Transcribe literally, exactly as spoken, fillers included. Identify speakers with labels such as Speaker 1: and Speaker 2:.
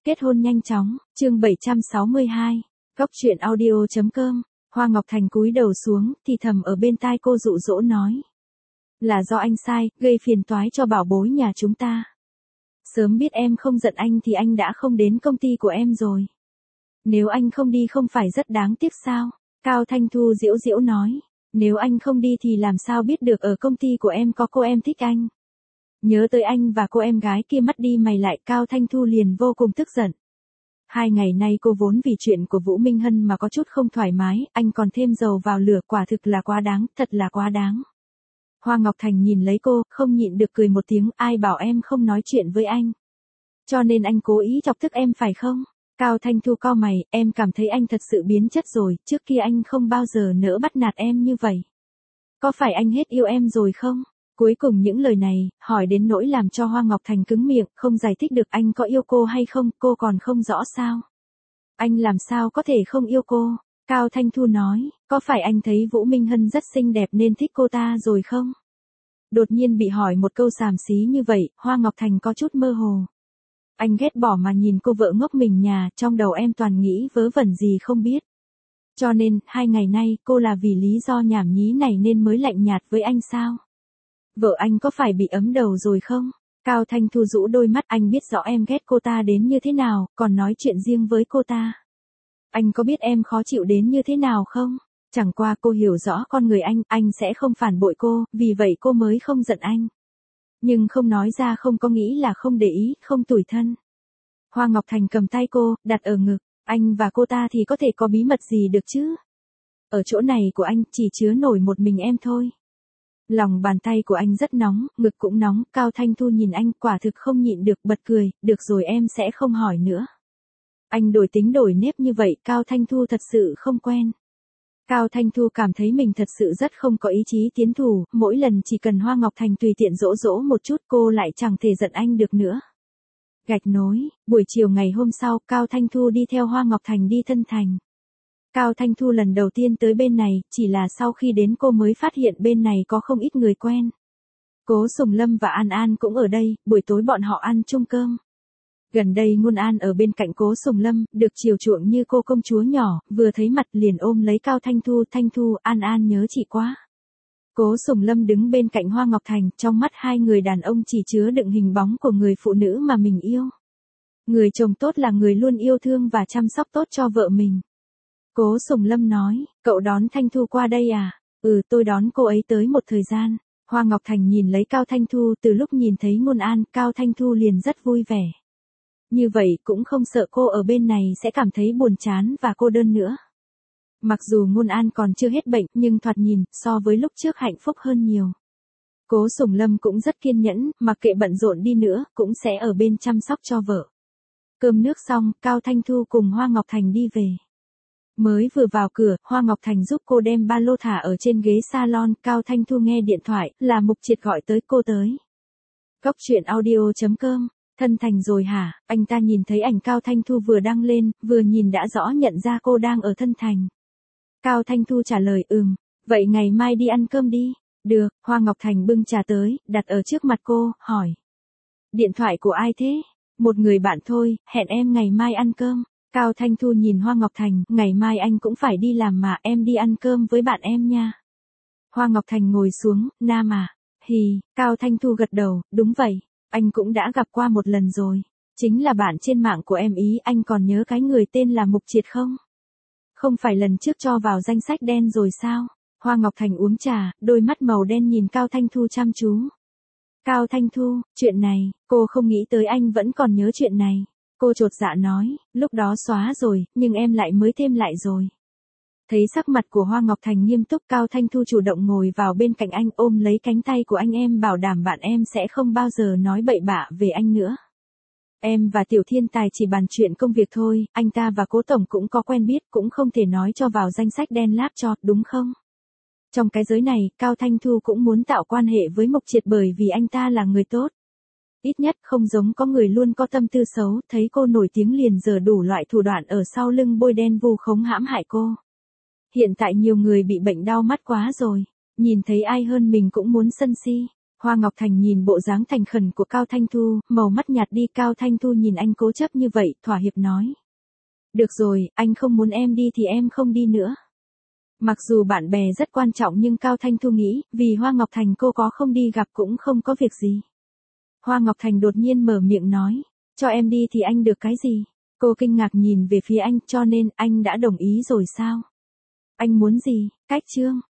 Speaker 1: Kết hôn nhanh chóng, chương bảy trăm sáu mươi hai, góc truyện audio chấm com, Hoa Ngọc Thành cúi đầu xuống, thì thầm ở bên tai cô dụ dỗ nói. Là do anh sai, gây phiền toái cho bảo bối nhà chúng ta. Sớm biết em không giận anh thì anh đã không đến công ty của em rồi. Nếu anh không đi không phải rất đáng tiếc sao? Cao Thanh Thu giễu giễu nói. Nếu anh không đi thì làm sao biết được ở công ty của em có cô em thích anh. Nhớ tới anh và cô em gái kia mắt đi mày lại, Cao Thanh Thu liền vô cùng tức giận. Hai ngày nay cô vốn vì chuyện của Vũ Minh Hân mà có chút không thoải mái, anh còn thêm dầu vào lửa, quả thực là quá đáng, thật là quá đáng. Hoa Ngọc Thành nhìn lấy cô, không nhịn được cười một tiếng, ai bảo em không nói chuyện với anh. Cho nên anh cố ý chọc tức em phải không? Cao Thanh Thu cau mày, em cảm thấy anh thật sự biến chất rồi, trước kia anh không bao giờ nỡ bắt nạt em như vậy. Có phải anh hết yêu em rồi không? Cuối cùng những lời này, hỏi đến nỗi làm cho Hoa Ngọc Thành cứng miệng, không giải thích được anh có yêu cô hay không, cô còn không rõ sao. Anh làm sao có thể không yêu cô? Cao Thanh Thu nói, có phải anh thấy Vũ Minh Hân rất xinh đẹp nên thích cô ta rồi không? Đột nhiên bị hỏi một câu xàm xí như vậy, Hoa Ngọc Thành có chút mơ hồ. Anh ghét bỏ mà nhìn cô vợ ngốc mình nhà, trong đầu em toàn nghĩ vớ vẩn gì không biết. Cho nên, hai ngày nay, cô là vì lý do nhảm nhí này nên mới lạnh nhạt với anh sao? Vợ anh có phải bị ấm đầu rồi không? Cao Thanh Thu rũ đôi mắt, anh biết rõ em ghét cô ta đến như thế nào, còn nói chuyện riêng với cô ta. Anh có biết em khó chịu đến như thế nào không? Chẳng qua cô hiểu rõ con người anh, anh sẽ không phản bội cô, vì vậy cô mới không giận anh. Nhưng không nói ra không có nghĩ là không để ý, không tủi thân. Hoa Ngọc Thành cầm tay cô, đặt ở ngực, anh và cô ta thì có thể có bí mật gì được chứ? Ở chỗ này của anh chỉ chứa nổi một mình em thôi. Lòng bàn tay của anh rất nóng, ngực cũng nóng, Cao Thanh Thu nhìn anh quả thực không nhịn được bật cười, được rồi em sẽ không hỏi nữa. Anh đổi tính đổi nếp như vậy, Cao Thanh Thu thật sự không quen. Cao Thanh Thu cảm thấy mình thật sự rất không có ý chí tiến thủ, mỗi lần chỉ cần Hoa Ngọc Thành tùy tiện dỗ dỗ một chút cô lại chẳng thể giận anh được nữa. Gạch nối, buổi chiều ngày hôm sau, Cao Thanh Thu đi theo Hoa Ngọc Thành đi Thân Thành. Cao Thanh Thu lần đầu tiên tới bên này, chỉ là sau khi đến cô mới phát hiện bên này có không ít người quen. Cố Sùng Lâm và An An cũng ở đây, buổi tối bọn họ ăn chung cơm. Gần đây Ngôn An ở bên cạnh Cố Sùng Lâm, được chiều chuộng như cô công chúa nhỏ, vừa thấy mặt liền ôm lấy Cao Thanh Thu, Thanh Thu, An An nhớ chị quá. Cố Sùng Lâm đứng bên cạnh Hoa Ngọc Thành, trong mắt hai người đàn ông chỉ chứa đựng hình bóng của người phụ nữ mà mình yêu. Người chồng tốt là người luôn yêu thương và chăm sóc tốt cho vợ mình. Cố Sùng Lâm nói, cậu đón Thanh Thu qua đây à? Ừ, tôi đón cô ấy tới một thời gian. Hoa Ngọc Thành nhìn lấy Cao Thanh Thu, từ lúc nhìn thấy Ngôn An, Cao Thanh Thu liền rất vui vẻ. Như vậy cũng không sợ cô ở bên này sẽ cảm thấy buồn chán và cô đơn nữa. Mặc dù Ngôn An còn chưa hết bệnh, nhưng thoạt nhìn, so với lúc trước hạnh phúc hơn nhiều. Cố Sùng Lâm cũng rất kiên nhẫn, mặc kệ bận rộn đi nữa, cũng sẽ ở bên chăm sóc cho vợ. Cơm nước xong, Cao Thanh Thu cùng Hoa Ngọc Thành đi về. Mới vừa vào cửa, Hoa Ngọc Thành giúp cô đem ba lô thả ở trên ghế salon, Cao Thanh Thu nghe điện thoại, là Mục Triệt gọi tới cô tới. Góc truyện audio chấm com, Thân Thành rồi hả? Anh ta nhìn thấy ảnh Cao Thanh Thu vừa đăng lên, vừa nhìn đã rõ nhận ra cô đang ở Thân Thành. Cao Thanh Thu trả lời ừm, vậy ngày mai đi ăn cơm đi. Được, Hoa Ngọc Thành bưng trà tới, đặt ở trước mặt cô, hỏi. Điện thoại của ai thế? Một người bạn thôi, hẹn em ngày mai ăn cơm. Cao Thanh Thu nhìn Hoa Ngọc Thành, ngày mai anh cũng phải đi làm mà, em đi ăn cơm với bạn em nha. Hoa Ngọc Thành ngồi xuống, nam à? Hì, Cao Thanh Thu gật đầu, đúng vậy, anh cũng đã gặp qua một lần rồi. Chính là bạn trên mạng của em ý, anh còn nhớ cái người tên là Mục Triệt không? Không phải lần trước cho vào danh sách đen rồi sao? Hoa Ngọc Thành uống trà, đôi mắt màu đen nhìn Cao Thanh Thu chăm chú. Cao Thanh Thu, chuyện này, cô không nghĩ tới anh vẫn còn nhớ chuyện này. Cô chột dạ nói, lúc đó xóa rồi, nhưng em lại mới thêm lại rồi. Thấy sắc mặt của Hoa Ngọc Thành nghiêm túc, Cao Thanh Thu chủ động ngồi vào bên cạnh anh, ôm lấy cánh tay của anh, em bảo đảm bạn em sẽ không bao giờ nói bậy bạ về anh nữa. Em và Tiểu Thiên Tài chỉ bàn chuyện công việc thôi, anh ta và Cố Tổng cũng có quen biết, cũng không thể nói cho vào danh sách đen láp cho, đúng không? Trong cái giới này, Cao Thanh Thu cũng muốn tạo quan hệ với Mục Triệt bởi vì anh ta là người tốt. Ít nhất không giống có người luôn có tâm tư xấu, thấy cô nổi tiếng liền giở đủ loại thủ đoạn ở sau lưng bôi đen vu khống hãm hại cô. Hiện tại nhiều người bị bệnh đau mắt quá rồi, nhìn thấy ai hơn mình cũng muốn sân si. Hoa Ngọc Thành nhìn bộ dáng thành khẩn của Cao Thanh Thu, màu mắt nhạt đi. Cao Thanh Thu nhìn anh cố chấp như vậy, thỏa hiệp nói. Được rồi, anh không muốn em đi thì em không đi nữa. Mặc dù bạn bè rất quan trọng nhưng Cao Thanh Thu nghĩ, vì Hoa Ngọc Thành cô có không đi gặp cũng không có việc gì. Hoa Ngọc Thành đột nhiên mở miệng nói, cho em đi thì anh được cái gì? Cô kinh ngạc nhìn về phía anh, cho nên anh đã đồng ý rồi sao? Anh muốn gì? Cách chương